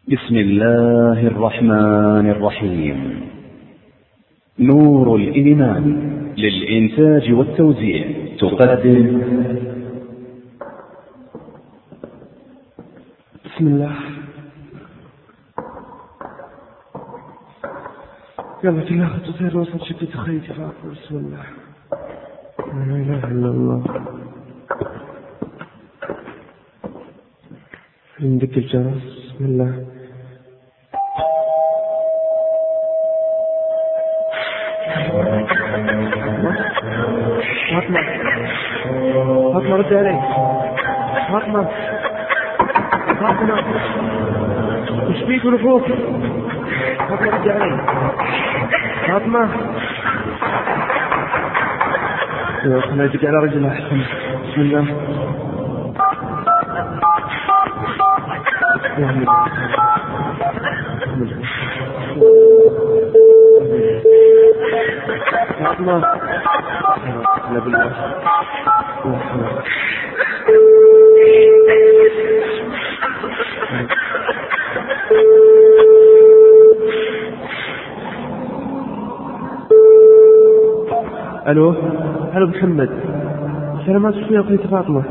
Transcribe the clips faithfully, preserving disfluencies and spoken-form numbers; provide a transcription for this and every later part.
بسم الله الرحمن الرحيم. نور الإيمان للإنتاج والتوزيع تقدم بسم الله. يلا في الله تصير وصل شدة خيتي فأقول بسم الله. لا إله إلا الله. عندك الجرس. بسم الله. فاطمة فاطمة رد علي. فاطمة فاطمة وش فيك ونفوك؟ فاطمة رد علي. فاطمة يا خلينا يدق على رجلها أحسن. بسم الله. فاطمة لا بالله. الو الو محمد، سلامات فيها اختي فاطمة.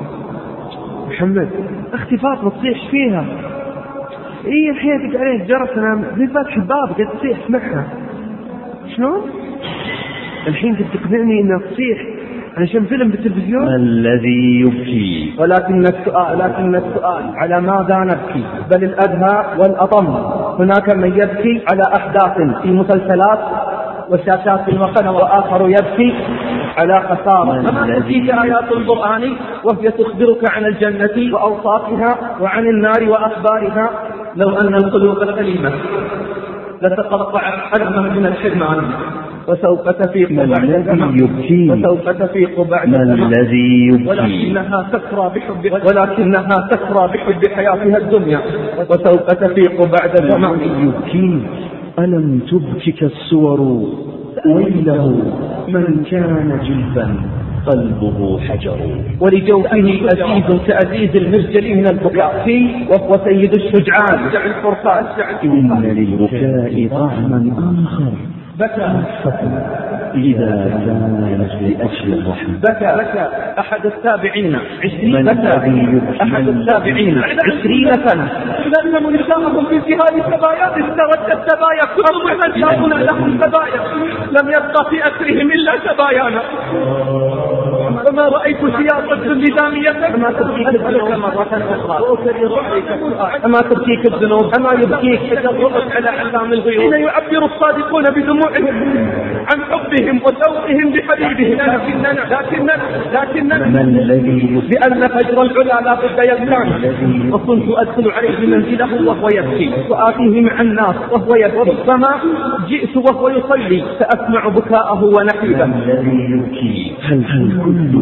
محمد اختي فاطمة تصيح فيها. ايه الحين تدق عليه الجرس، انا من فاتح الباب قد تصيح اسمعها. شلون؟ الحين قد تقنعني انها تصيح علشان فيلم بالتلفزيون. الذي يبكي. ولكن السؤال لكن السؤال على ماذا نبكي؟ بل الأدهى والأطم. هناك من يبكي على أحداث في مسلسلات وشاشات الوطن، وآخر يبكي على خسارة. أما تأتيك آيات القرآن وهي تخبرك عن الجنة وأوصافها وعن النار وأخبارها. لو أن القلوب الأليمة لتقطعت حجما من الحرمان، وسوف تفيق بعد يبكي وسوف تفيق بعد ما الذي يبكي. ولكنها تسرى بحب ولكنها تسرى بحب حياتها الدنيا، وسوف تفيق بعد زمان. يبكي. ألم تبكك الصور ويله من كان جلفا قلبه حجر، ولجوفه أزيز كأزيز المرجل من البكاء، وهو سيد الشجعان الفرقان. إن للبكاء طعما آخر بكى إذا كانت لأجل الرحمة. بكى بكى أحد التابعين عشرين بكى أحد التابعين عشرين سنة لأنهم نساءهم في انتهاء السبايا استردت السبايا، كل من جاءنا لهم سبايا، لم يبقى في أسرهم إلا سبايانا. فما رأيت سياسة نظامية أما تبكيك الذنوب مرة أخرى، وأكرر عليك السؤال، أما تبكيك الذنوب أما يبكيك تجرؤك على علام الغيوب حين يعبر الصادقون بدموعهم عن حبهم وذوقهم بحبيبهم. لكننا لكننا لكننا لأن فجر العلا لا بد يبكان، وكنت أدخل عليه منزله وهو يبكي، وآتيه مع الناس وهو يبكي، فما جئت وهو يصلي فأسمع بكاءه ونحيبه. هل هل كل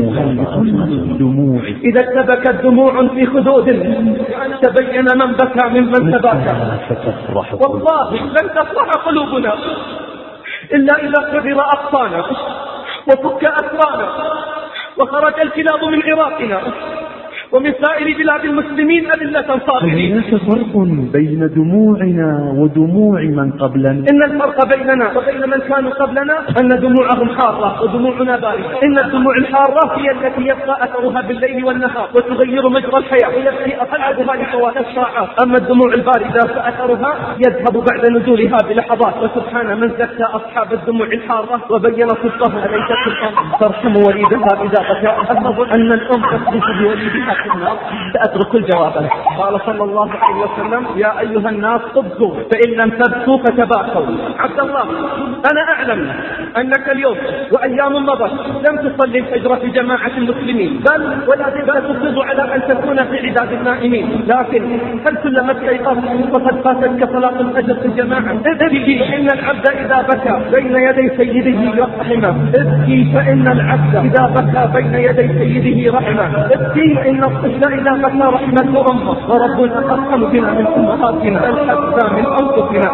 الدموع إذا اتبكت دموع في خدود تبين من بكى ممن تباكى. والله لن تفرح قلوبنا إلا إذا كبر أقصانا وفك أسرانا وخرج الكلاب من عراقنا ومن سائر بلاد المسلمين أذلة صابرين. هناك فرق بين دموعنا ودموع من قبلنا. إن الفرق بيننا وبين من كانوا قبلنا أن دموعهم حارة ودموعنا باردة. إن الدموع الحارة هي التي يبقى أثرها بالليل والنهار وتغير مجرى الحياة ويبقي أقعدها لفوات الساعات. أما الدموع الباردة فأثرها يذهب بعد نزولها بلحظات. وسبحان من زكى أصحاب الدموع الحارة وبين صدقهم. أليس القرآن ترحم وليدها إذا بكى؟ أفضل أن الأم تخلف بوليدها سأترك الجواب. قال صلى الله عليه وسلم: يا أيها الناس ابكوا فإن لم تبكوا فتباكوا. عبد الله، أنا أعلم أنك اليوم وأيام مضت لم تصلي الفجر في جماعة المسلمين، بل ولا زلت تصر على أن تكون في عداد النائمين، لكن هل كلما استيقظت وقد فاتتك صلاة الفجر في الجماعة؟ ابكي فإن العبد إذا بكى بين يدي سيده رحمه. ابكي فإن العبد إذا بكى بين يدي سيده رحمه. ابكي فإن الطفل إذا بكى رحمته أمه، وربنا أرحم بنا من أمهاتنا بل حتى من أنفسنا.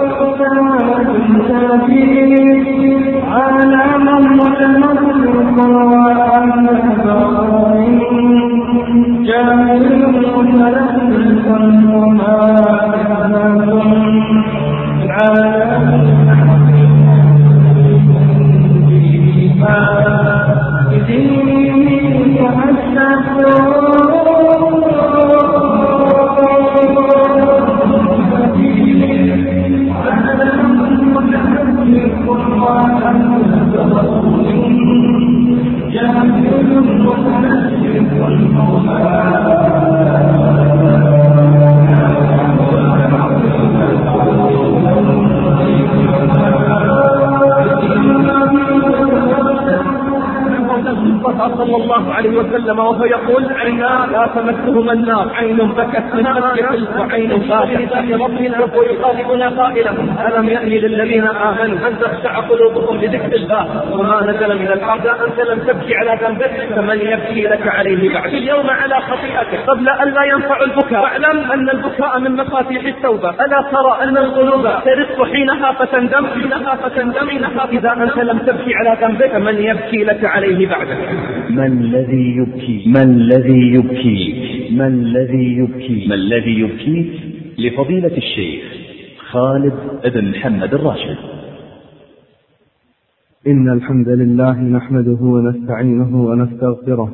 على من متمسك وأنه جاهل متلفظ وما وسلم وهو يقول عينا لا تمسهما النار، عين بكت من خشية وعين باتت بربنا ويخاطبنا قائلا ألم يأن للذين آمنوا أن تخشع قلوبهم لذكر الله وما نزل من الحق أنت لم تبكي على ذنبك فمن يبكي لك عليه بعد اليوم على خطيئتك قبل أن لا ينفع البكاء. واعلم أن البكاء من مفاتيح التوبة. ألا ترى أن القلوب ترق حينها فتندم حينها فتندم حينها إذا أنت لم تبكي على ذنبك فمن يبكي لك عليه بعدك. من الذي يبكي من الذي يبكي من الذي يبكي من الذي يبكي لفضيلة الشيخ خالد بن محمد الراشد. إن الحمد لله نحمده ونستعينه ونستغفره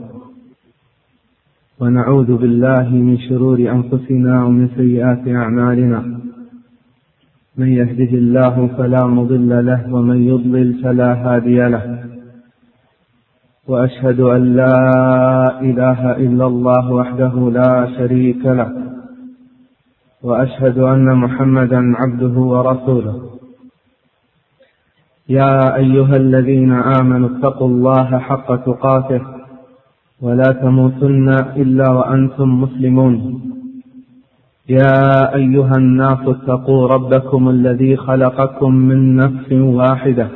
ونعوذ بالله من شرور أنفسنا ومن سيئات أعمالنا. من يهده الله فلا مضل له ومن يضلل فلا هادي له. وأشهد أن لا إله إلا الله وحده لا شريك له وأشهد أن محمدا عبده ورسوله. يا أيها الذين آمنوا اتقوا الله حق تقاته ولا تموتن إلا وأنتم مسلمون. يا أيها الناس اتقوا ربكم الذي خلقكم من نفس واحدة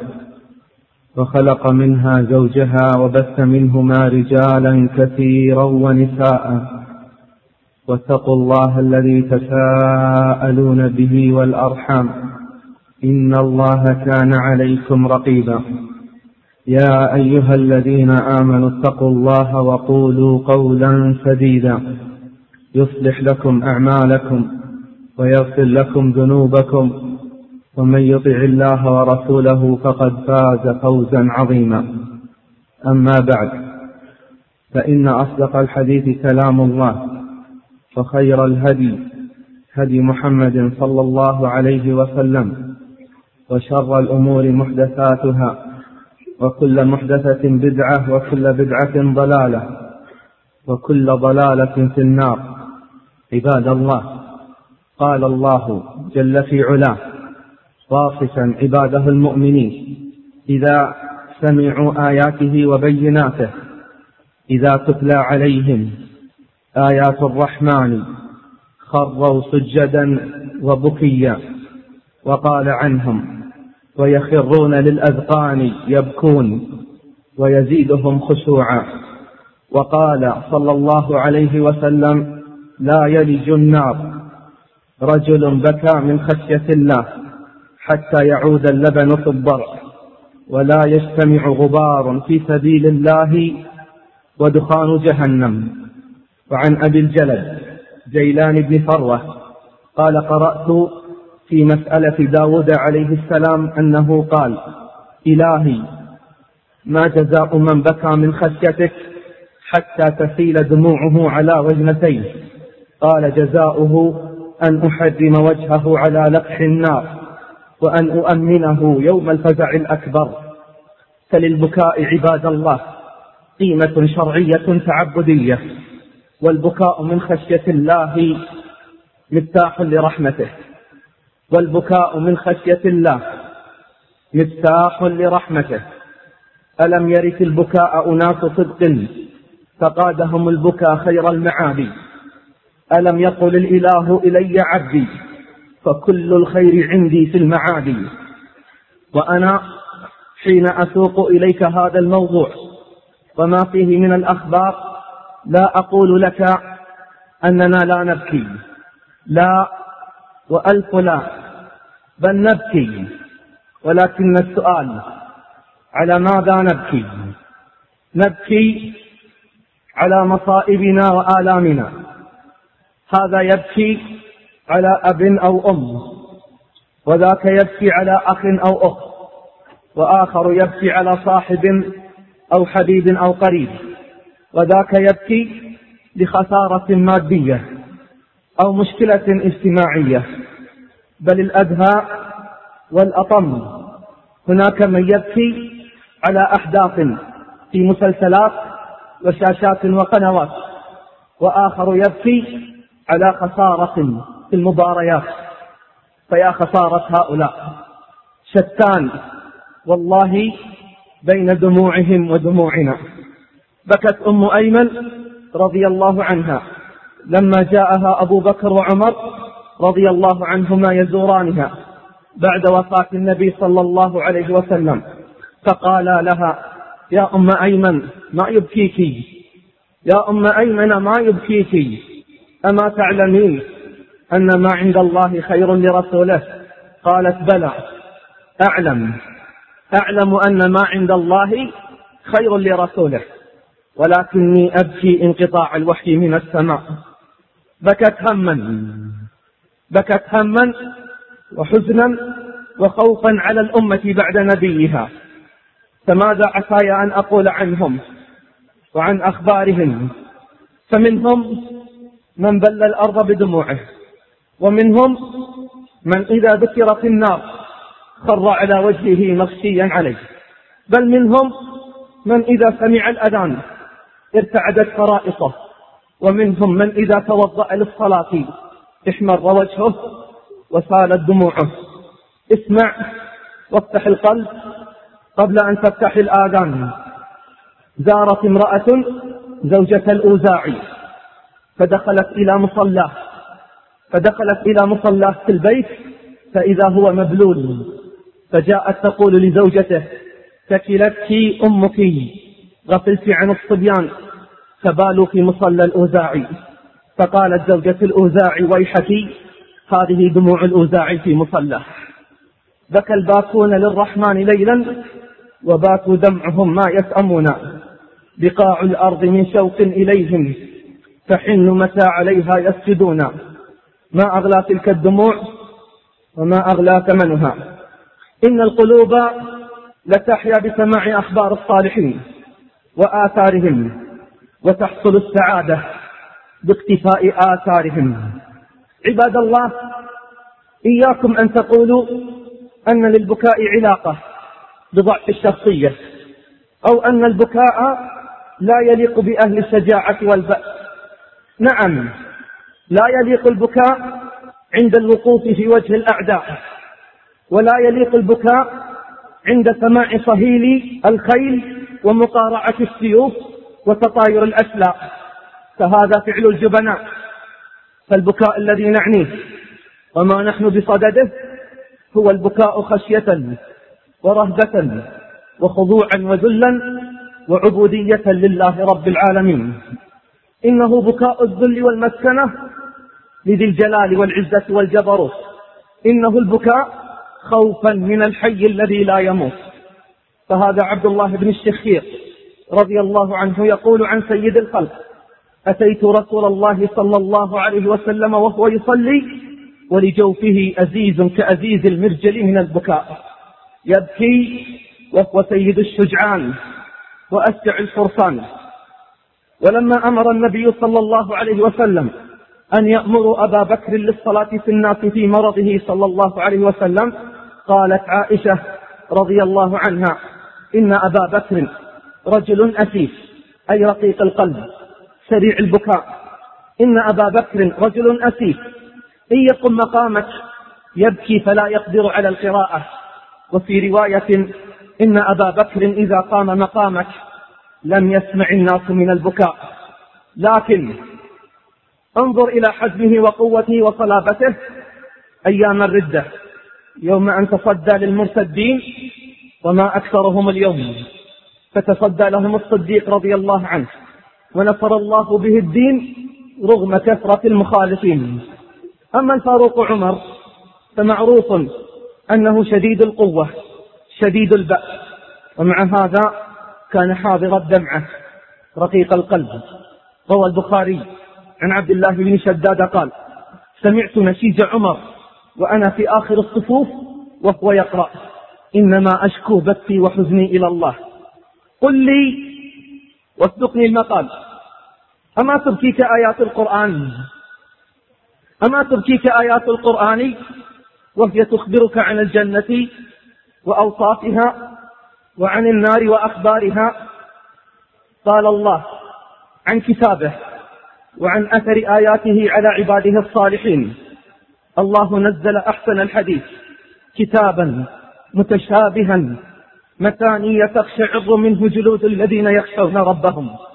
وخلق منها زوجها وبث منهما رجالا كثيرا ونساء واتقوا الله الذي تساءلون به والأرحام إن الله كان عليكم رقيبا. يا أيها الذين آمنوا اتقوا الله وقولوا قولا سديدا يصلح لكم أعمالكم ويغفر لكم ذنوبكم ومن يطع الله ورسوله فقد فاز فوزا عظيما. أما بعد، فإن أصدق الحديث كلام الله وخير الهدي هدي محمد صلى الله عليه وسلم وشر الأمور محدثاتها وكل محدثة بدعة وكل بدعة ضلالة وكل ضلالة في النار. عباد الله، قال الله جل في علاه واصفا عباده المؤمنين إذا سمعوا آياته وبيناته إذا تتلى عليهم آيات الرحمن خروا سجدا وبكيا. وقال عنهم ويخرون للأذقان يبكون ويزيدهم خشوعا. وقال صلى الله عليه وسلم لا يلج النار رجل بكى من خشية الله حتى يعود اللبن في الضرع ولا يجتمع غبار في سبيل الله ودخان جهنم. وعن أبي الجلد جيلان بن فروة قال قرأت في مسألة داود عليه السلام أنه قال إلهي ما جزاء من بكى من خشيتك حتى تسيل دموعه على وجنتيه؟ قال جزاؤه أن أحرم وجهه على لقح النار وأن أؤمنه يوم الفزع الأكبر. فللبكاء عباد الله قيمة شرعية تعبدية، والبكاء من خشية الله مفتاح لرحمته، والبكاء من خشية الله مفتاح لرحمته. ألم يرث البكاء أناس صدق فقادهم البكاء خير المعادي. ألم يقل الإله إلي عبدي فكل الخير عندي في المعادي. وأنا حين أسوق إليك هذا الموضوع وما فيه من الأخبار لا أقول لك أننا لا نبكي، لا وألف لا، بل نبكي، ولكن السؤال على ماذا نبكي؟ نبكي على مصائبنا وآلامنا. هذا يبكي على أب أو أم، وذاك يبكي على أخ أو أخت، وآخر يبكي على صاحب أو حبيب أو قريب، وذاك يبكي لخسارة مادية أو مشكلة اجتماعية. بل الأدهى والأطم هناك من يبكي على أحداث في مسلسلات وشاشات وقنوات، وآخر يبكي على خسارة في المباريات. فيا خسارة هؤلاء، شتان والله بين دموعهم ودموعنا. بكت أم أيمن رضي الله عنها لما جاءها أبو بكر وعمر رضي الله عنهما يزورانها بعد وفاة النبي صلى الله عليه وسلم، فقالا لها: يا أم أيمن ما يبكيك؟ يا أم أيمن ما يبكيك؟ أما تعلمين أن ما عند الله خير لرسوله؟ قالت: بلى أعلم أعلم أن ما عند الله خير لرسوله، ولكني أبكي انقطاع الوحي من السماء. بكت هما بكت هما وحزنا وخوفا على الأمة بعد نبيها. فماذا عساي أن أقول عنهم وعن أخبارهم؟ فمنهم من بل الأرض بدموعه، ومنهم من إذا ذكر في النار خر على وجهه مغشيا عليه، بل منهم من إذا سمع الأذان ارتعدت فرائصه، ومنهم من إذا توضأ للصلاة احمر وجهه وسالت دموعه. اسمع وافتح القلب قبل أن تفتح الآذان. زارت امرأة زوجة الأوزاعي فدخلت إلى مصلاه فدخلت إلى مصلاه في البيت فإذا هو مبلول، فجاءت تقول لزوجته: ثكلتك أمك، غفلت عن الصبيان فبالوا في مصلى الأوزاعي. فقالت زوجة الأوزاعي: ويحك، هذه دموع الأوزاعي في مصلاه. بكى الباكون للرحمن ليلا وباتوا دمعهم ما يسأمون، بقاع الأرض من شوق إليهم فحن متى عليها يسجدون. ما أغلى تلك الدموع وما أغلى ثمنها. إن القلوب لتحيا بسماع أخبار الصالحين وآثارهم، وتحصل السعادة باقتفاء آثارهم. عباد الله، إياكم أن تقولوا أن للبكاء علاقة بضعف الشخصية، أو أن البكاء لا يليق بأهل الشجاعة والبأس. نعم، لا يليق البكاء عند الوقوف في وجه الأعداء، ولا يليق البكاء عند سماع صهيل الخيل ومقارعة السيوف وتطاير الأسلاء، فهذا فعل الجبناء. فالبكاء الذي نعنيه وما نحن بصدده هو البكاء خشية ورهبة وخضوعا وذلا وعبودية لله رب العالمين. إنه بكاء الذل والمسكنة لذي الجلال والعزة والجبروت. إنه البكاء خوفا من الحي الذي لا يموت. فهذا عبد الله بن الشخير رضي الله عنه يقول عن سيد الخلق: أتيت رسول الله صلى الله عليه وسلم وهو يصلي ولجوفه أزيز كأزيز المرجل من البكاء، يبكي وهو سيد الشجعان وأسجع الفرسان. ولما أمر النبي صلى الله عليه وسلم أن يأمر أبا بكر للصلاة في الناس في مرضه صلى الله عليه وسلم، قالت عائشة رضي الله عنها: إن أبا بكر رجل أسيف، أي رقيق القلب سريع البكاء. إن أبا بكر رجل أسيف، إن يقم مقامك يبكي فلا يقدر على القراءة. وفي رواية: إن أبا بكر إذا قام مقامك لم يسمع الناس من البكاء. لكن انظر إلى حزمه وقوته وصلابته أيام الردة، يوم أن تصدى للمرتدين وما أكثرهم اليوم، فتصدى لهم الصديق رضي الله عنه ونصر الله به الدين رغم كثرة المخالفين. أما الفاروق عمر فمعروف أنه شديد القوة شديد البأس، ومع هذا كان حاضر الدمعة رقيق القلب. روى البخاري عن عبد الله بن شداد قال: سمعت نشيج عمر وأنا في آخر الصفوف وهو يقرأ: إنما أشكو بثي وحزني إلى الله. قل لي واصدقني المقال، أما تبكيك آيات القرآن أما تبكيك آيات القرآن وهي تخبرك عن الجنة وأوصافها وعن النار وأخبارها؟ قال الله عن كتابه وعن أثر آياته على عباده الصالحين: الله نزل أحسن الحديث كتابا متشابها مثانية تقشعر منه جلود الذين يخشون ربهم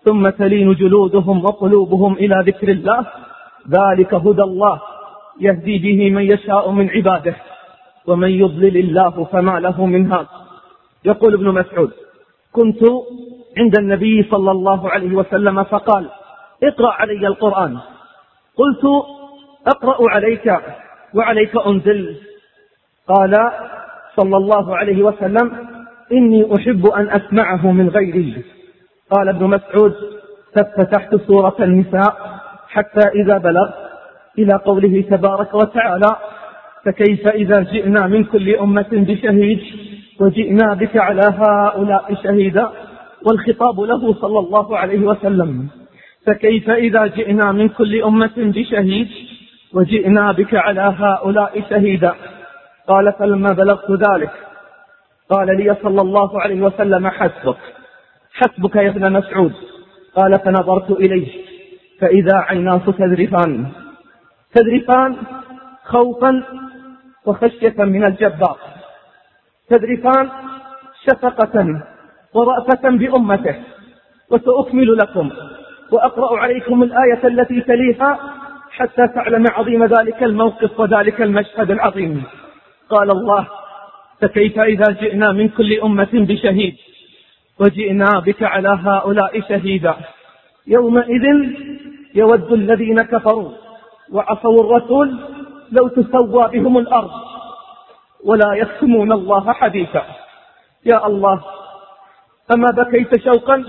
ثم تلين جلودهم وقلوبهم إلى ذكر الله، ذلك هدى الله يهدي به من يشاء من عباده، ومن يضلل الله فما له من هاد. يقول ابن مسعود: كنت عند النبي صلى الله عليه وسلم فقال: اقرأ علي القرآن. قلت: أقرأ عليك وعليك أنزل؟ قال صلى الله عليه وسلم: إني أحب أن أسمعه من غيري. قال ابن مسعود: ففتحت سورة النساء حتى إذا بلغ إلى قوله تبارك وتعالى: فكيف إذا جئنا من كل أمة بشهيد وجئنا بك على هؤلاء شهيدا، والخطاب له صلى الله عليه وسلم: فكيف إذا جئنا من كل أمة بشهيد وجئنا بك على هؤلاء شهيدا. قال: فلما بلغت ذلك قال لي صلى الله عليه وسلم: حسبك حسبك يا ابن مسعود. قال: فنظرت إليه فإذا عيناه تذرفان تذرفان خوفا وخشية من الجبار، تذرفان شفقة ورأفة بأمته. وسأكمل لكم وأقرأ عليكم الآية التي تليها حتى تعلم عظيم ذلك الموقف وذلك المشهد العظيم. قال الله: فكيف إذا جئنا من كل أمة بشهيد وجئنا بك على هؤلاء شهيدا، يومئذ يود الذين كفروا وعصوا الرسول لو تسوى بهم الأرض ولا يكتمون الله حديثا. يا الله، أما بكيت شوقا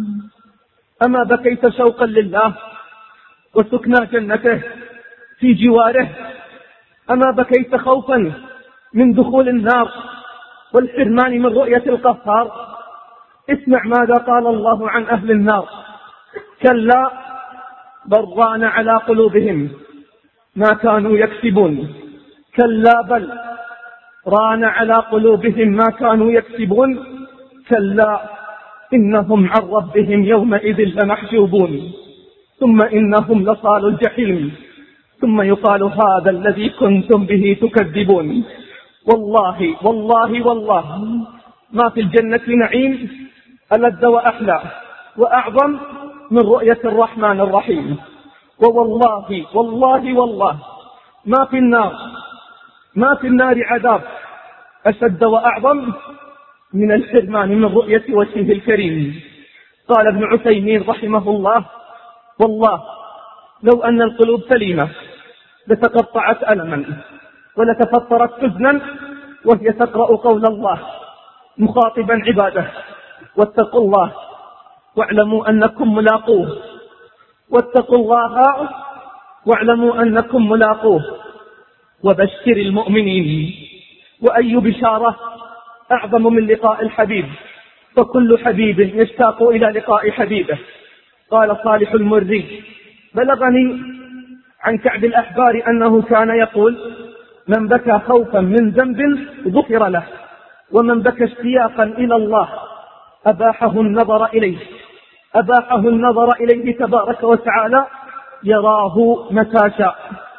أما بكيت شوقا لله وسكنى جنته في جواره؟ أما بكيت خوفا من دخول النار والحرمان من رؤية القهار؟ اسمع ماذا قال الله عن أهل النار: كلا بل ران على قلوبهم ما كانوا يكسبون. كلا بل ران على قلوبهم ما كانوا يكسبون. كلا إنهم عن ربهم يومئذ لمحجوبون. ثم إنهم لصال الجحيم. ثم يقال: هذا الذي كنتم به تكذبون. والله والله والله ما في الجنة نعيم ألذ وأحلى وأعظم من رؤية الرحمن الرحيم. ووالله والله والله ما في النار ما في النار عذاب أشد وأعظم من الحرمان من رؤية وجهه الكريم. قال ابن عثيمين رحمه الله: والله لو أن القلوب سليمة لتقطعت ألما ولتفطرت حزنا وهي تقرأ قول الله مخاطبا عباده: واتقوا الله واعلموا أنكم ملاقوه واتقوا الله واعلموا أنكم ملاقوه وبشر المؤمنين. وأي بشارة أعظم من لقاء الحبيب، فكل حبيب يشتاق إلى لقاء حبيبه. قال صالح المري: بلغني عن كعب الأحبار أنه كان يقول: من بكى خوفا من ذنب غفر له، ومن بكى اشتياقا إلى الله أباحه النظر إليه أباحه النظر إليه تبارك وتعالى يراه متى شاء.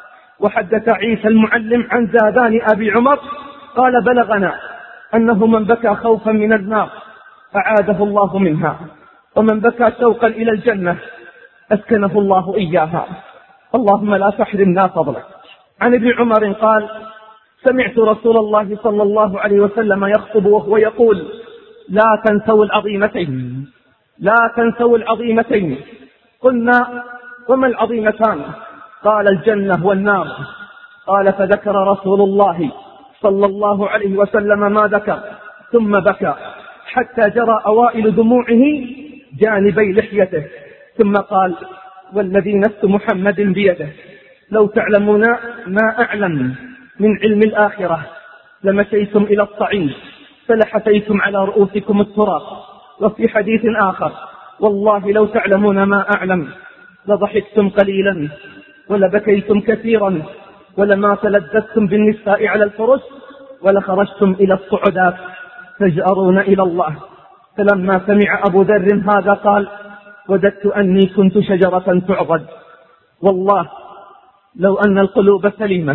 وحدث عيسى المعلم عن زادان أبي عمر قال: بلغنا أنه من بكى خوفا من النار أعاده الله منها، ومن بكى شوقا إلى الجنة أسكنه الله إياها. اللهم لا تحرمنا فضلك. عن ابن عمر قال: سمعت رسول الله صلى الله عليه وسلم يخطب وهو يقول: لا تنسوا العظيمتين لا تنسوا العظيمتين. قلنا: وما العظيمتان؟ قال: الجنة والنار. قال: فذكر رسول الله صلى الله عليه وسلم ما ذكر ثم بكى حتى جرى أوائل دموعه جانبي لحيته، ثم قال: والذي نفس محمد بيده لو تعلمون ما أعلم من علم الآخرة لمشيتم إلى الصعيد فلحتيتم على رؤوسكم التراب. وفي حديث آخر: والله لو تعلمون ما أعلم لضحكتم قليلا ولبكيتم كثيرا ولما تلذذتم بالنساء على الفرش ولخرجتم إلى الصعودات تجأرون إلى الله. فلما سمع أبو ذر هذا قال: وددت أني كنت شجرة تعضد. والله لو أن القلوب سليمة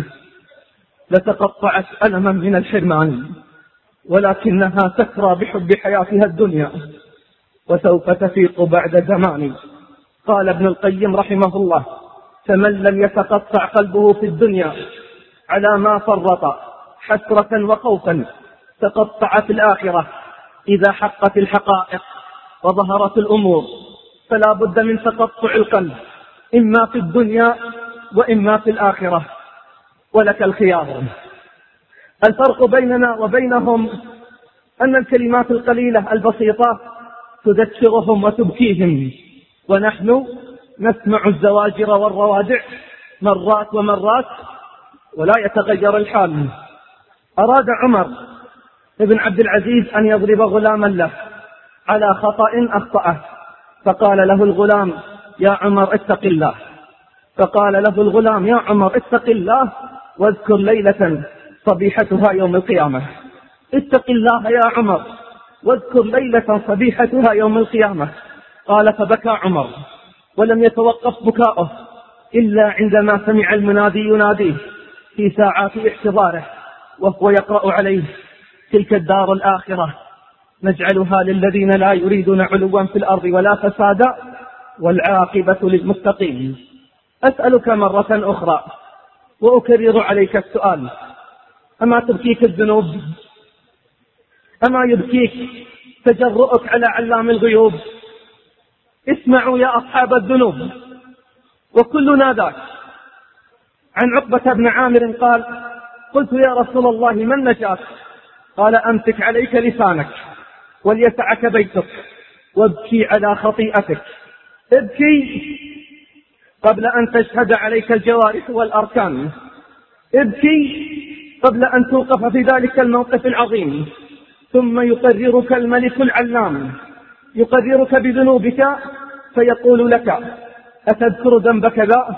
لتقطعت ألما من الحرمان، ولكنها تكرى بحب حياتها الدنيا وسوف تفيق بعد زمان. قال ابن القيم رحمه الله: فمن لم يتقطع قلبه في الدنيا على ما فرط حسرة وخوفا تقطع في الآخرة إذا حقت الحقائق وظهرت الأمور، فلا بد من تقطع القلب إما في الدنيا وإما في الآخرة، ولك الخيار. الفرق بيننا وبينهم أن الكلمات القليلة البسيطة تذكرهم وتبكيهم، ونحن نسمع الزواجر والروادع مرات ومرات ولا يتغير الحال. أراد عمر بن عبد العزيز أن يضرب غلاما له على خطأ أخطأه، فقال له الغلام: يا عمر اتق الله. فقال له الغلام: يا عمر اتق الله واذكر ليلة صبيحتها يوم القيامة. اتق الله يا عمر واذكر ليلة صبيحتها يوم القيامة. قال: فبكى عمر ولم يتوقف بكاؤه إلا عندما سمع المنادي يناديه في ساعات احتضاره وهو يقرأ عليه: تلك الدار الآخرة نجعلها للذين لا يريدون علوا في الأرض ولا فسادا والعاقبة للمتقين. أسألك مرة أخرى وأكرر عليك السؤال: أما تبكيك الذنوب؟ أما يبكيك تجرؤك على علام الغيوب؟ اسمعوا يا أصحاب الذنوب، وكلنا ذاك. عن عقبة بن عامر قال: قلت يا رسول الله ما النجاة؟ قال: أمسك عليك لسانك وليسعك بيتك وابكي على خطيئتك. ابكي قبل أن تشهد عليك الجوارح والأركان. ابكي قبل أن توقف في ذلك الموقف العظيم. ثم يقررك الملك العلام، يقررك بذنوبك فيقول لك: أتذكر ذنب كذا؟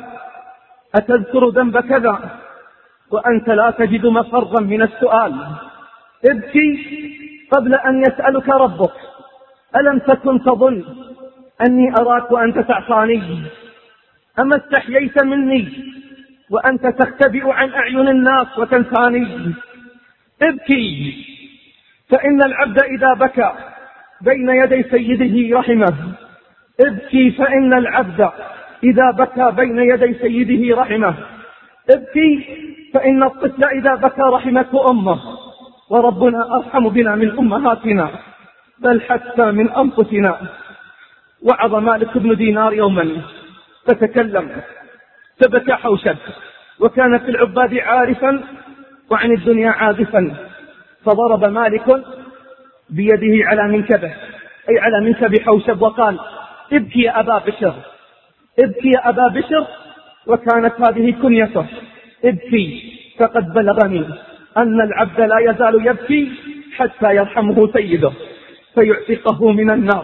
أتذكر ذنب كذا؟ وأنت لا تجد مفرا من السؤال. ابكي قبل أن يسألك ربك: ألم تكن تظن أني أراك وأنت تعصاني؟ أما استحييت مني وأنت تختبئ عن أعين الناس وتنساني؟ ابكي، فإن العبد إذا بكى بين يدي سيده رحمه. ابكي فإن العبد إذا بكى بين يدي سيده رحمه. ابكي فإن الطفل إذا بكى رحمته أمه، وربنا أرحم بنا من أمهاتنا بل حتى من أنفسنا. وعظ مالك بن دينار يوما فتكلم فبكى حوشب، وكان في العباد عارفا وعن الدنيا عازفا، فضرب مالك بيده على منكبه أي على منكب حوشب وقال: ابكي يا أبا بشر، ابكي يا أبا بشر. وكانت هذه كنيته: ابكي فقد بلغني أن العبد لا يزال يبكي حتى يرحمه سيده فيعتقه من النار.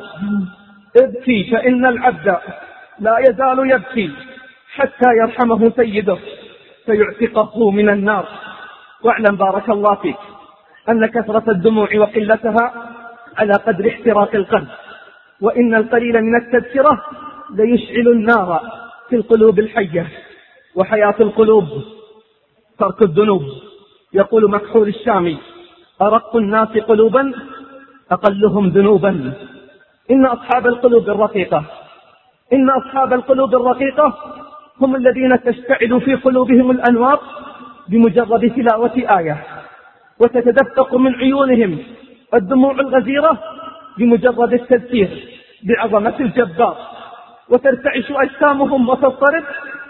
ابكي فإن العبد لا يزال يبكي حتى يرحمه سيده فيعتقه من النار. واعلم بارك الله فيك أن كثرة الدموع وقلتها على قدر احتراق القلب، وإن القليل من التذكرة ليشعل النار في القلوب الحية. وحياة القلوب ترك الذنوب. يقول مكحول الشامي: أرق الناس قلوبا أقلهم ذنوبا. إن أصحاب القلوب الرقيقة إن أصحاب القلوب الرقيقة هم الذين تشتعل في قلوبهم الأنوار بمجرد تلاوة آية، وتتدفق من عيونهم الدموع الغزيرة بمجرد التذكير بعظمة الجبار، وترتعش أجسامهم وتضطرب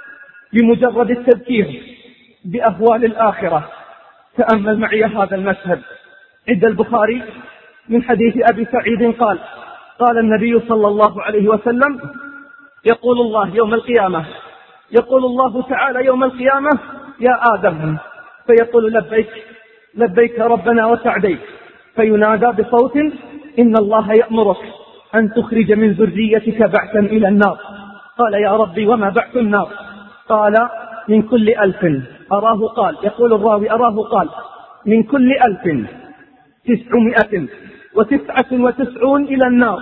بمجرد التذكير بأهوال الآخرة. تأمل معي هذا المشهد عند البخاري من حديث أبي سعيد قال: قال النبي صلى الله عليه وسلم: يقول الله يوم القيامة يقول الله تعالى يوم القيامة: يا آدم، فيقول: لبيك لبيك ربنا وسعديك. فينادى بصوت: إن الله يأمرك أن تخرج من ذريتك بعثا إلى النار. قال: يا ربي وما بعث النار؟ قال: من كل ألف. أراه قال يقول الراوي أراه قال من كل ألف تسعمائة وتسعة وتسعون إلى النار.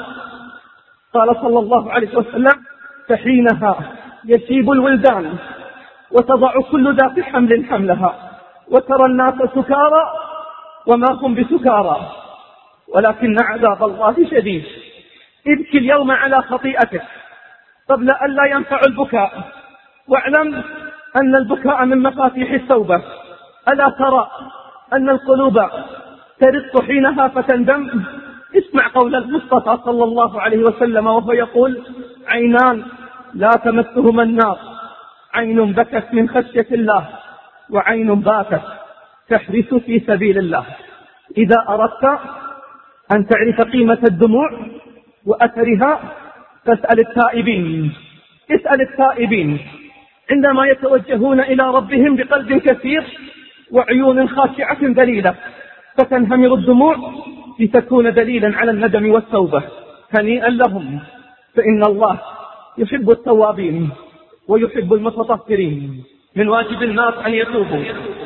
قال صلى الله عليه وسلم: فحينها يشيب الولدان وتضع كل ذات حمل حملها، وترى الناس سكارى وما هم بسكارى ولكن عذاب الله شديد. ابكي اليوم على خطيئتك قبل أن لا ينفع البكاء، واعلم أن البكاء من مفاتيح التوبة. ألا ترى أن القلوب ترق حينها فتندم؟ اسمع قول المصطفى صلى الله عليه وسلم وهو يقول: عينان لا تمسهما النار، عين بكت من خشية الله، وعين باتت تحرس في سبيل الله. إذا أردت أن تعرف قيمة الدموع وأثرها فاسأل التائبين، اسأل التائبين عندما يتوجهون إلى ربهم بقلب كثير وعيون خاشعة ذليلة، فتنهمر الدموع لتكون دليلا على الندم والتوبة. هنيئا لهم، فإن الله يحب التوابين ويحب المتطهرين. من واجب الناس أن يتوبوا،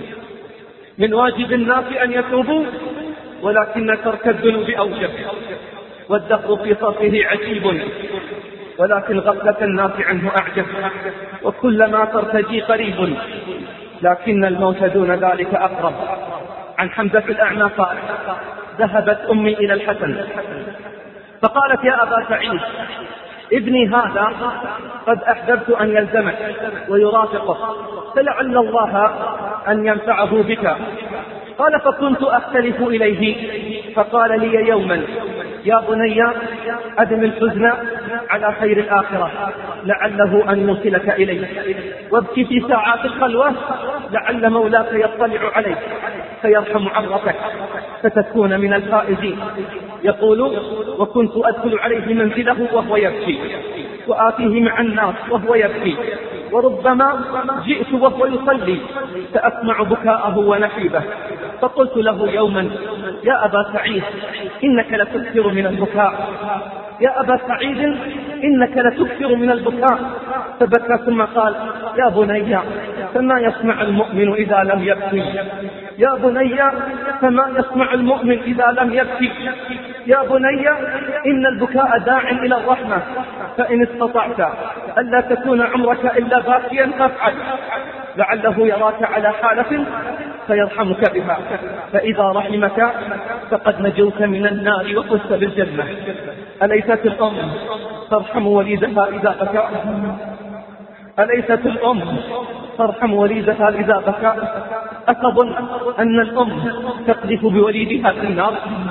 من واجب الناس أن يتوبوا، ولكن ترك الذنوب أوجب، والدهر في صرفه عجيب، ولكن غفلة الناس عنه أعجب. وكلما ترتجي قريب، لكن الموت دون ذلك أقرب. عن حمزة الأعمى قال: ذهبت أمي إلى الحسن فقالت: يا أبا سعيد، ابني هذا قد أحببت أن يلزمك ويرافقك، فلعل الله أن ينفعه بك. قال: فكنت أختلف إليه، فقال لي يوما: يا بني، أدم الحزن على خير الآخرة، لعله أن يوصلك إليه، وابكي في ساعات الخلوة، لعل مولاك يطلع عليك فيرحم عرتك فتكون من الفائزين. يقول: وكنت أدخل عليه منزله وهو يبكي، وآتيه مع الناس وهو يبكي، وربما جئت وهو يصلي فأسمع بكاءه ونحيبه، فقلت له يوما: يا أبا سعيد، إنك لتكثر من البكاء، يا أبا سعيد إنك لتكثر من البكاء. فبكى ثم قال: يا بني، فما يسمع المؤمن إذا لم يبكي، يا بني فما يسمع المؤمن إذا لم يبكي، يا بني إن البكاء داع إلى الرحمة، فإن استطعت ألا تكون عمرك إلا باكيا فافعل، لعله يراك على حالة فيرحمك بها، فإذا رحمك فقد نجوت من النار وفزت بالجنة. أليست الأم ترحم وليدها إذا بكى؟ أليست الأم ترحم وليدها إذا بكى؟ أتظن أن الأم تقذف بوليدها في النار؟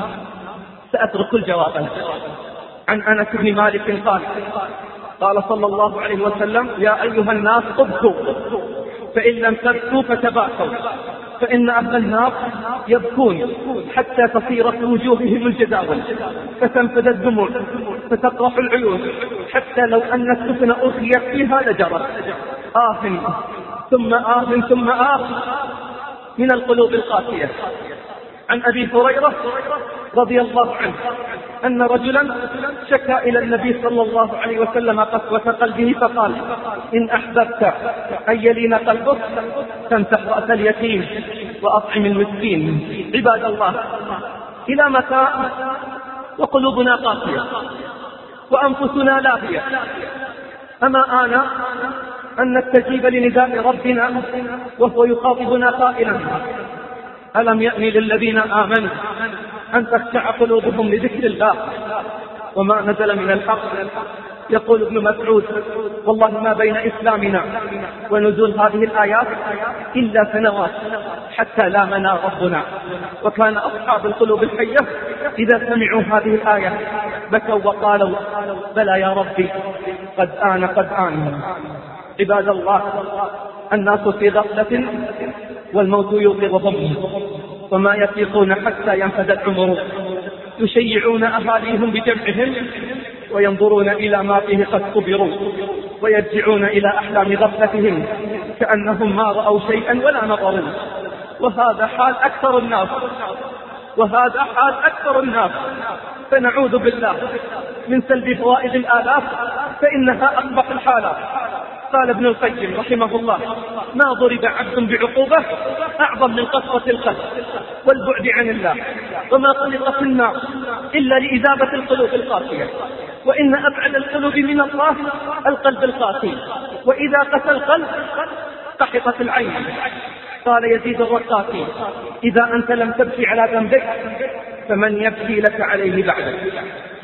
سأترك الجواب. عن أنس بن مالك قال: قال صلى الله عليه وسلم: يا أيها الناس ابكوا، فإن لم تبكوا فتباكوا، فإن أهل النار يبكون حتى تصير في وجوههم الجداول، فتنفذ الدموع، فتقرح العيون، حتى لو أن السفن ألقيت فيها لجرت. آه ثم آه ثم آه من القلوب القاسية. عن أبي هريرة رضي الله عنه أن رجلا شكى إلى النبي صلى الله عليه وسلم قسوة قلبه، فقال: إن أحببت أن يلين قلبك فامسح رأس اليتيم وأطعم المسكين. عباد الله، إلى متى وقلوبنا قاسية وأنفسنا لاهية؟ أما آن أن نستجيب لنداء ربنا وهو يخاطبنا قائلا: ألم يأن للذين آمنوا أن تخشع قلوبهم لذكر الله وما نزل من الحق؟ يقول ابن مسعود: والله ما بين إسلامنا ونزول هذه الآيات إلا سنوات حتى لامنا ربنا. وكان أصحاب القلوب الحية إذا سمعوا هذه الآية بكوا وقالوا: بلى يا ربي، قد آن قد آن. عباد الله، الناس في غفلة والموت يوقظهم، وما يفيقون حتى ينفذ العمر، يشيعون أهاليهم بجمعهم وينظرون إلى ما فيه قد كبروا، ويرجعون إلى أحلام غفلتهم كأنهم ما رأوا شيئا ولا نظروا. وهذا حال أكثر الناس، وهذا حال أكثر الناس. فنعوذ بالله من سلب فوائد الآلاف، فإنها أقبح الحالات. قال ابن القيم رحمه الله: ما ضرب عبد بعقوبة أعظم من قسوة القلب والبعد عن الله، وما خلق في النار إلا لإذابة القلوب القاسية، وإن أبعد القلوب من الله القلب القاسي، وإذا قسى القلب قحطت العين. قال يزيد الرقاقي: إذا أنت لم تبكي على ذنبك فمن يبكي لك عليه بعدك؟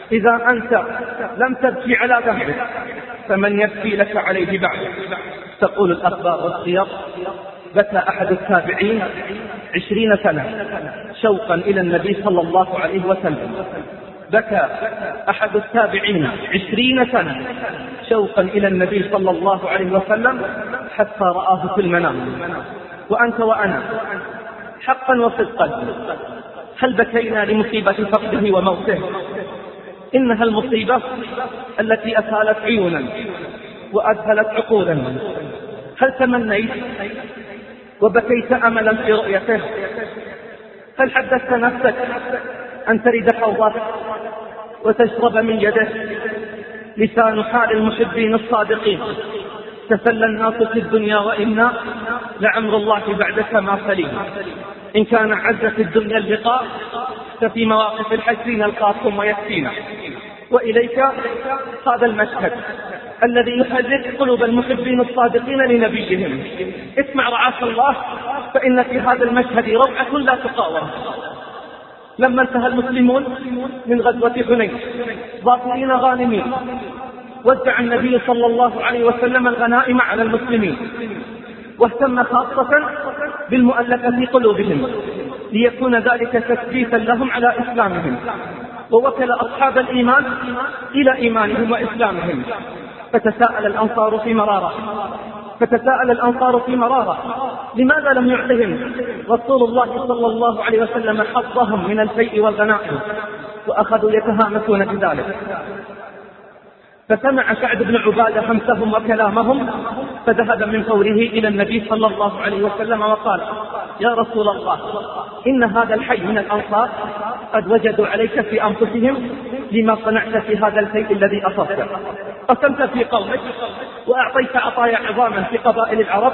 إذا أنت لم تبكي على ذنبك فمن يبكي لك عليه بعد. تقول الأخبار والسير: بكى أحد التابعين عشرين سنة شوقا إلى النبي صلى الله عليه وسلم. بكى أحد التابعين عشرين سنة شوقا إلى النبي صلى الله عليه وسلم حتى رآه في المنام. وأنت وأنا حقا وصدقا هل بكينا لمصيبة فقده وموته؟ إنها المصيبة التي أسالت عيونا وأذهلت عقولا. هل تمنيت وبكيت أملا في رؤيته؟ هل حدثت نفسك أن ترد حوضه وتشرب من يده؟ لسان حال المحبين الصادقين: تسلى الناس في الدنيا وإنا لعمر الله بعدك ما سليم. إن كان عز في الدنيا اللقاء ففي مواقف الحشر نلقاكم ويكفينا. وإليك هذا المشهد الذي يحرك قلوب المحبين الصادقين لنبيهم. اسمع رعاك الله، فإن في هذا المشهد روعة لا تقاوم. لما انتهى المسلمون من غزوة حنين ظافرين غانمين، وزع النبي صلى الله عليه وسلم الغنائم على المسلمين، واهتم خاصة بالمؤلفة قلوبهم ليكون ذلك تثبيتا لهم على إسلامهم، ووكل أصحاب الإيمان إلى إيمانهم وإسلامهم. فتساءل الأنصار في مرارة فتساءل الأنصار في مرارة لماذا لم يعطهم رسول الله صلى الله عليه وسلم حظهم من الفيء والغنائم؟ وأخذوا يتهامسون بذلك. فسمع سعد بن عبادة همسهم وكلامهم، فذهب من فوره إلى النبي صلى الله عليه وسلم وقال: يا رسول الله، إن هذا الحي من الأنصار قد وجدوا عليك في أنفسهم لما صنعت في هذا الفيء الذي أصبته. قسمت في قومك وأعطيت عطايا عظاما في قبائل العرب،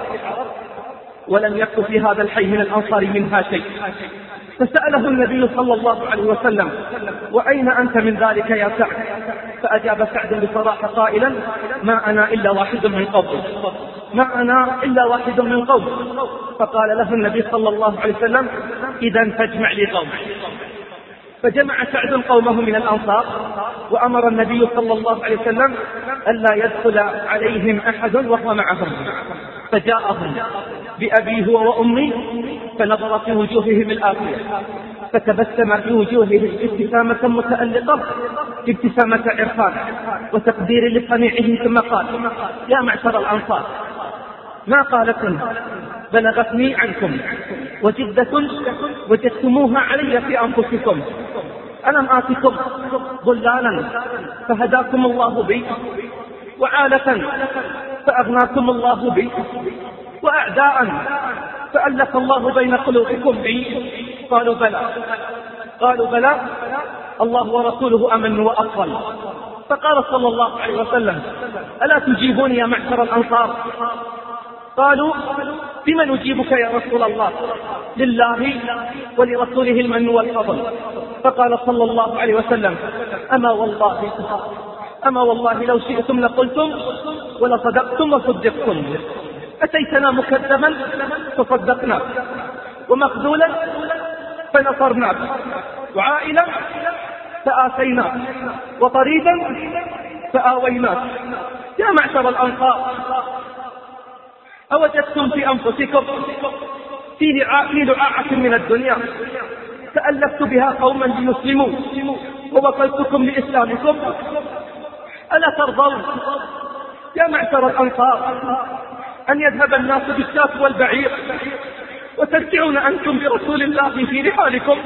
ولم يكن في هذا الحي من الأنصار منها شيء. فسأله النبي صلى الله عليه وسلم: وأين أنت من ذلك يا سعد؟ فأجاب سعد بصراحة قائلا: ما أنا إلا واحد من قومي ما أنا إلا واحد من قومي فقال له النبي صلى الله عليه وسلم: إذن فاجمع لي قومك. فجمع سعد قومه من الأنصار، وأمر النبي صلى الله عليه وسلم ألا يدخل عليهم أحد وهو معهم. فجاءهم بأبي هو وأمي، فنظر في وجوههم الآخية، فتبسم في وجوههم ابتسامة متألقة، ابتسامة عرفان وتقدير لصنيعهم، ثم قال: يا معشر الأنصار، ما قالكم بلغتني عنكم وجدة وجدتموها علي في أنفسكم. ألم آتكم ضلالا فهداكم الله بي، وعالة فأغناكم الله بي، وأعداء فألف الله بين قلوبكم بي؟ قالوا بلى قالوا بلى الله ورسوله أمن وأفضل. فقال صلى الله عليه وسلم: ألا تجيبون يا معشر الأنصار؟ قالوا: بما نجيبك يا رسول الله؟ لله ولرسوله المن والفضل. فقال صلى الله عليه وسلم: أما والله أما والله لو شئتم لقلتم ولصدقتم وصدقتم. أتيتنا مكذبا فصدقناك، ومخذولا فنصرناك، وعائلا فآسيناك، وطريدا فآويناك. يا معشر الأنصار، أوجدتم في أنفسكم في لعاعة من الدنيا تألفت بها قوما ليسلموا ووصلتكم لإسلامكم؟ ألا ترضون يا معشر الأنصار أن يذهب الناس بالشاة والبعير وترجعون أنتم برسول الله في رحالكم؟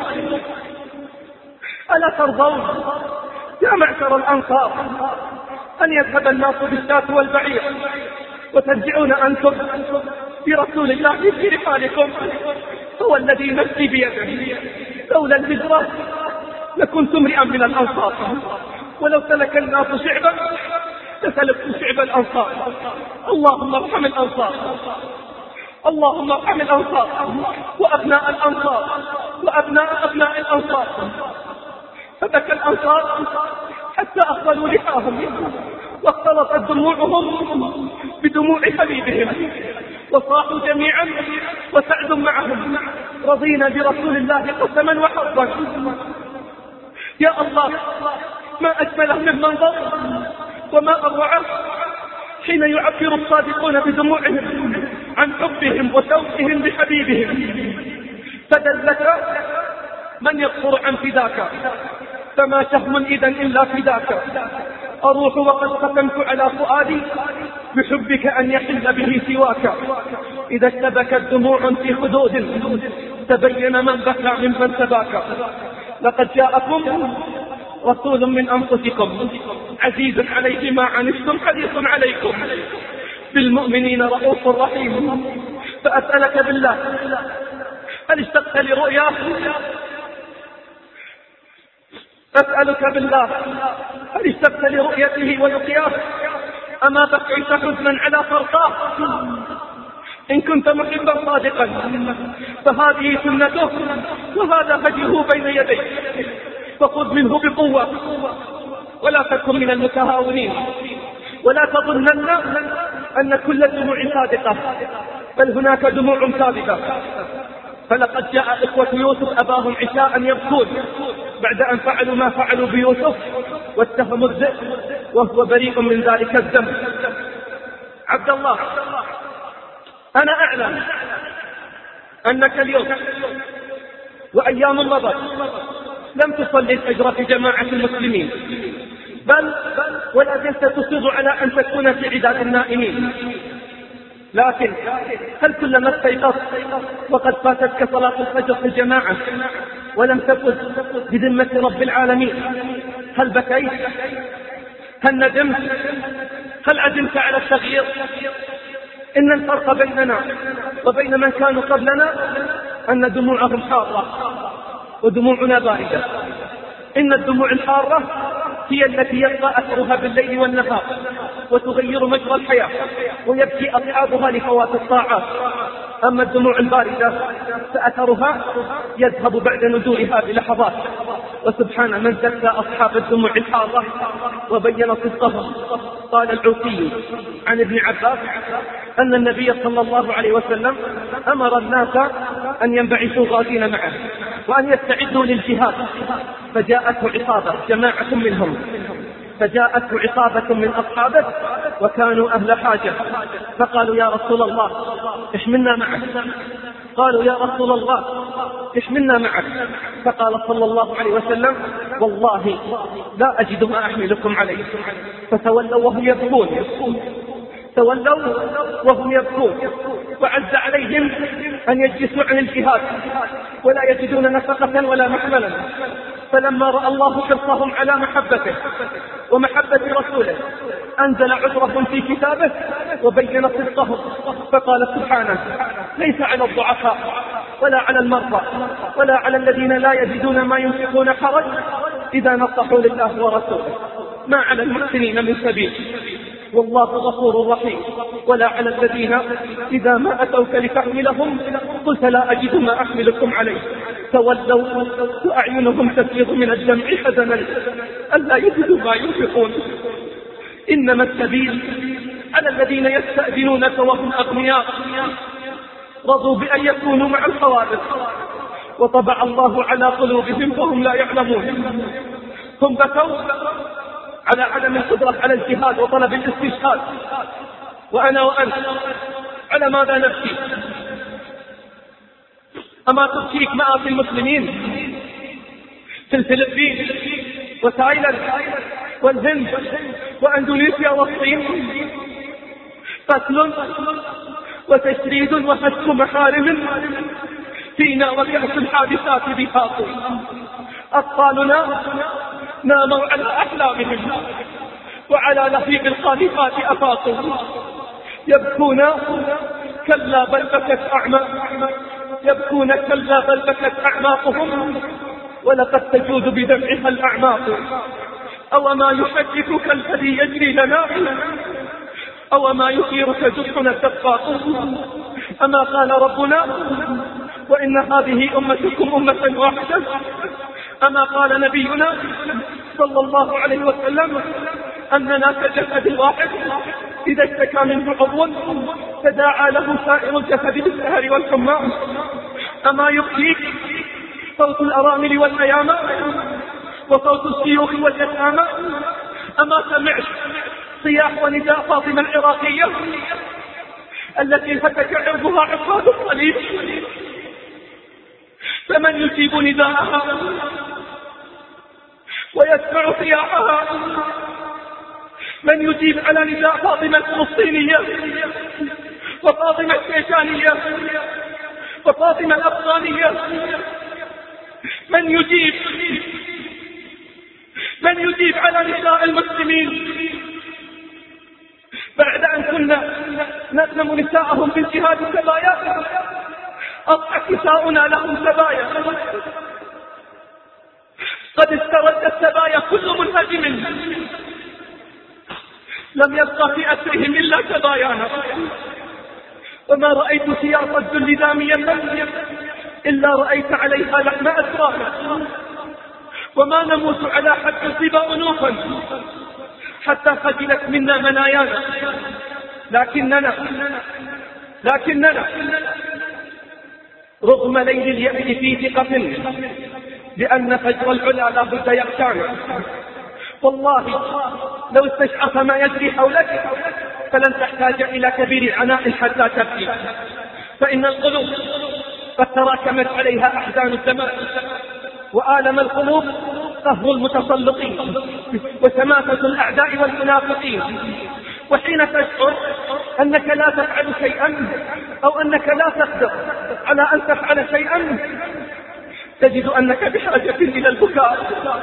ألا ترضون يا معشر الأنصار أن يذهب الناس بالشاة والبعير وترجعون أنتم برسول الله في رحالكم؟ هو الذي نفسي بيده، لولا الهجرة لكنت امرئا من الأنصار، ولو سلك الناس شعبا لسلكت شعب الأنصار. اللهم ارحم الأنصار، اللهم ارحم الأنصار وأبناء الأنصار وأبناء أبناء الأنصار. فبكى الأنصار حتى أخذوا لحاهم واختلطت دموعهم بدموع حبيبهم، وصاحوا جميعا وسعد معهم: رضينا برسول الله قسما وحظا. يا الله ما أجمله من منظر وما أروعه حين يعبر الصادقون بدموعهم عن حبهم وشوقهم بحبيبهم. فدلك من يقصر عن فداك، فما شهم إذا إلا فداك. أروح وقد ختمت على فؤادي بحبك أن يحل به سواك. إذا اشتبكت دموع في خدود تبين من بكى ممن تباكى. لقد جاءكم رسول من أنفسكم عزيز عليه ما عنتم حريص عليكم بالمؤمنين رؤوف رحيم. فأسألك بالله، هل اشتقت لرؤياه؟ أسألك بالله، هل اشتقت لرؤيته ولقياه؟ أما بكيت حزنا على فرقاه؟ إن كنت محبا صادقا فهذه سنته وهذا هديه بين يديك، فخذ منه بقوة ولا تكن من المتهاونين. ولا تظنن أن كل الدموع صادقة، بل هناك دموع كاذبة. فلقد جاء إخوة يوسف أباهم عشاء يبكون بعد أن فعلوا ما فعلوا بيوسف واتهموا الذئب وهو بريء من ذلك الذنب. عبد الله، أنا أعلم أنك اليوم وأيام مضت لم تصلي الفجر في جماعة المسلمين، بل ولا زلت تصر على أن تكون في عداد النائمين. لكن هل كلما استيقظت وقد فاتتك صلاة الفجر في الجماعة ولم تفز بذمة رب العالمين، هل بكيت؟ هل ندمت؟ هل عزمت على التغيير؟ إن الفرق بيننا وبين من كانوا قبلنا أن دموعهم حارة ودموعنا باردة. إن الدموع الحارة هي التي يبقى أثرها بالليل والنهار وتغير مجرى الحياة ويبكي أصحابها لفوات الطاعات. أما الدموع الباردة فأثرها يذهب بعد نزولها بلحظات. وسبحان من زكى أصحاب الدموع الحارة وبين صدقهم. قال العوفي عن ابن عباس أن النبي صلى الله عليه وسلم أمر الناس أن ينبعثوا غادين معه وأن يستعدوا للجهاد، فجاءته عصابة جماعة منهم فجاءته عصابة من أصحابه وكانوا أهل حاجة، فقالوا يا رسول الله احملنا معك. قالوا يا رسول الله احملنا معك. فقال صلى الله عليه وسلم والله لا أجد ما أحملكم عليه. فتولوا وهم يبكون تولوا وهم يبكون وعز عليهم أن يجلسوا عن الجهاد ولا يجدون نفقة ولا محملا. فلما رأى الله حرصهم على محبته ومحبة رسوله أنزل عذرهم في كتابه وبين صدقهم، فقال سبحانه ليس على الضعفاء ولا على المرضى ولا على الذين لا يجدون ما ينفقون حرج إذا نصحوا لله ورسوله، ما على المحسنين من سبيل والله غفور رحيم. ولا على الذين إذا ما أتوك لتحملهم قلت لا أجد ما أحملكم عليه تولوا وأعينهم تفيض من الدمع حزنا ألا يجدوا ما ينفقون. إنما السبيل على الذين يستأذنونك وهم أغنياء رضوا بأن يكونوا مع الخوارج وطبع الله على قلوبهم وهم لا يعلمون. هم بكوا على عدم القدرة على الجهاد وطلب الاستشهاد، وأنا وأنت على ماذا نبكي؟ أما تبكيك مآت المسلمين في الفلبين وتايلاند والهند وأندونيسيا والصين؟ قتل وتشريد وحشك محارم فينا وكأس الحادثات بهاق. أطفالنا ناموا على أحلامهم وعلى لهيب القاذفات أفاقوا يبكون كلا بل بكت أعماق يبكون كلا بل بكت أعماقهم ولقد تجود بدمعها الأعماق. أو ما يحجكك الذي يجري لنا أو ما يثيرك جرحنا الدقاق. أما قال ربنا وإن هذه أمتكم أمة واحدة. أما قال نبينا صلى الله عليه وسلم أننا كالجسد واحد إذا اشتكى منه عضو تداعى له سائر الجسد بالسهر والحمى. أما يبكيك صوت الأرامل والأيام وصوت الشيوخ واليتامى. أما سمعت صياح ونداء فاطمة العراقية التي هتك عرضها عقاد الصليب؟ فمن يجيب نداءها ويسمع صياحها؟ من يجيب على نداء فاطمة الفلسطينية وفاطمة الشيشانية وفاطمة الأفغانية؟ من يجيب من يجيب على نداء المسلمين بعد أن كنا نسلم نساءهم بانتهاء السبايا؟ أضحك نساؤنا لهم سبايا. قد استرد السبايا كل منهزم، لم يبقى في أسرهم إلا سبايانا. وما رأيت سياط الذل دامية إلا رأيت عليها لحم أسرانا. وما نموت على حد الصبا أنوفا حتى خجلت منا منايانا. لكننا لكننا رغم ليل اليأس في ثقة بأن فجر العلا لا بد يغشانا. والله لو استشعرت ما يجري حولك فلن تحتاج إلى كبير عناء حتى تبكي، فإن القلوب قد تراكمت عليها أحزان الزمان، وآلم القلوب قهر المتسلطين وسماسة الأعداء والمنافقين. وحين تشعر أنك لا تفعل شيئا أو أنك لا تقدر على أن تفعل شيئا تجد أنك بحاجة إلى البكاء.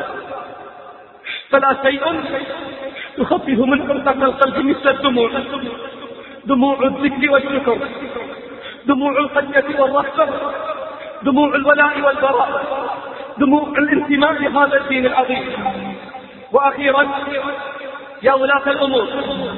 فلا شيء يخفف من حرقة القلب مثل الدموع، دموع الذكر والشكر، دموع الخشية والرهبة، دموع الولاء والبراء، دموع الانتماء لهذا الدين العظيم. وأخيرا يا ولاة الأمور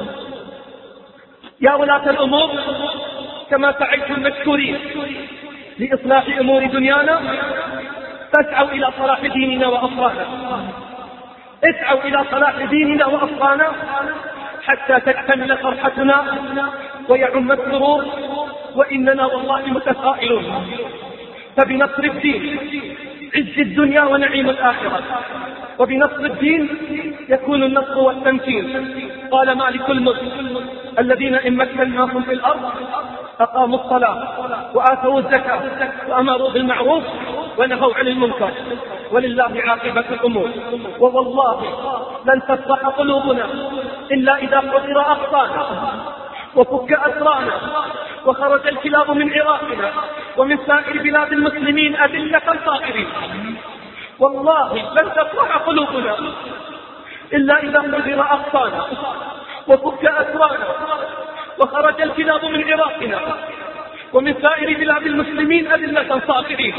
يا ولاة الأمور كما سعيتم مشكورين لإصلاح أمور دنيانا، فاسعوا إلى صلاح ديننا وأفرانا. اسعوا إلى صلاح ديننا وأفرانا حتى تكتمل فرحتنا ويعم السرور، وإننا والله متفائلون. فبنصر الدين عز الدنيا ونعيم الآخرة، وبنصر الدين يكون النصر والتمكين. قال مالك الملك: الذين إن مكناهم في الأرض أقاموا الصلاة وآتوا الزكاة وأمروا بالمعروف ونهوا عن المنكر ولله عاقبة الأمور. ووالله لن تفرح قلوبنا إلا إذا حضر أقصانا وفك أسرانا وخرج الكلاب من عراقنا ومن سائر بلاد المسلمين أذلة صاغرين. والله لن تفرح قلوبنا إلا إذا حضر أقصانا وفك أسرانا وخرج الكلاب من عراقنا ومن سائر بلاد المسلمين أذلة صاغرين.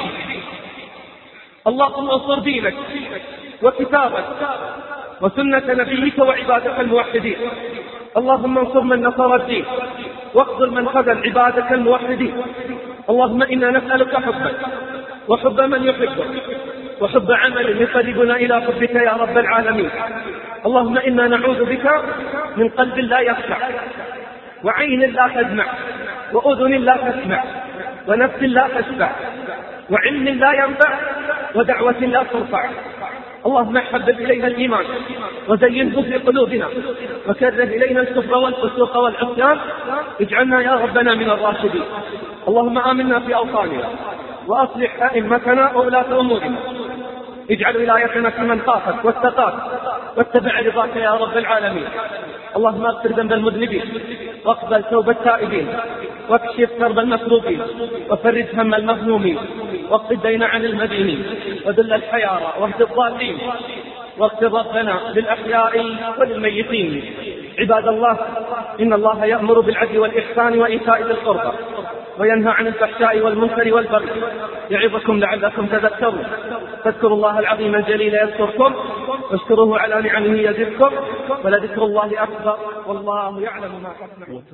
اللهم انصر دينك وكتابك وسنة نبيك وعبادك الموحدين. اللهم انصر من نصر الدين واخذل من خذل عبادك الموحدين. اللهم إنا نسألك حبك وحب من يحبك وحب عمل يقربنا إلى حبك يا رب العالمين. اللهم إنا نعوذ بك من قلب لا يخشع وعين لا تدمع وأذن لا تسمع ونفس لا تشبع وعلم لا ينفع ودعوة لا ترفع. اللهم حبب إلينا الإيمان وزينه في قلوبنا وكره إلينا الكفر والفسوق والعصيان، اجعلنا يا ربنا من الراشدين. اللهم آمنا في أوطاننا وأصلح أئمتنا وولاة أمورنا، اجعل ولايتنا في من خافك واتقاك واتبع رضاك يا رب العالمين. اللهم اغفر ذنب المذنبين واقبل توبة التائبين واكشف كرب المكروبين وفرج هم المهمومين واقض الدين عن المدينين وذل الحيارى واهد الضالين واغفر ربنا للأحياء وللميتين. عباد الله، إن الله يأمر بالعدل والإحسان وإيتاء ذي القربى وينهى عن الفحشاء والمنكر والبغي يعظكم لعلكم تذكرون. فاذكروا الله العظيم الجليل يذكركم واشكروه على نعمه يزدكم ولذكر الله أكبر والله يعلم ما تصنعون.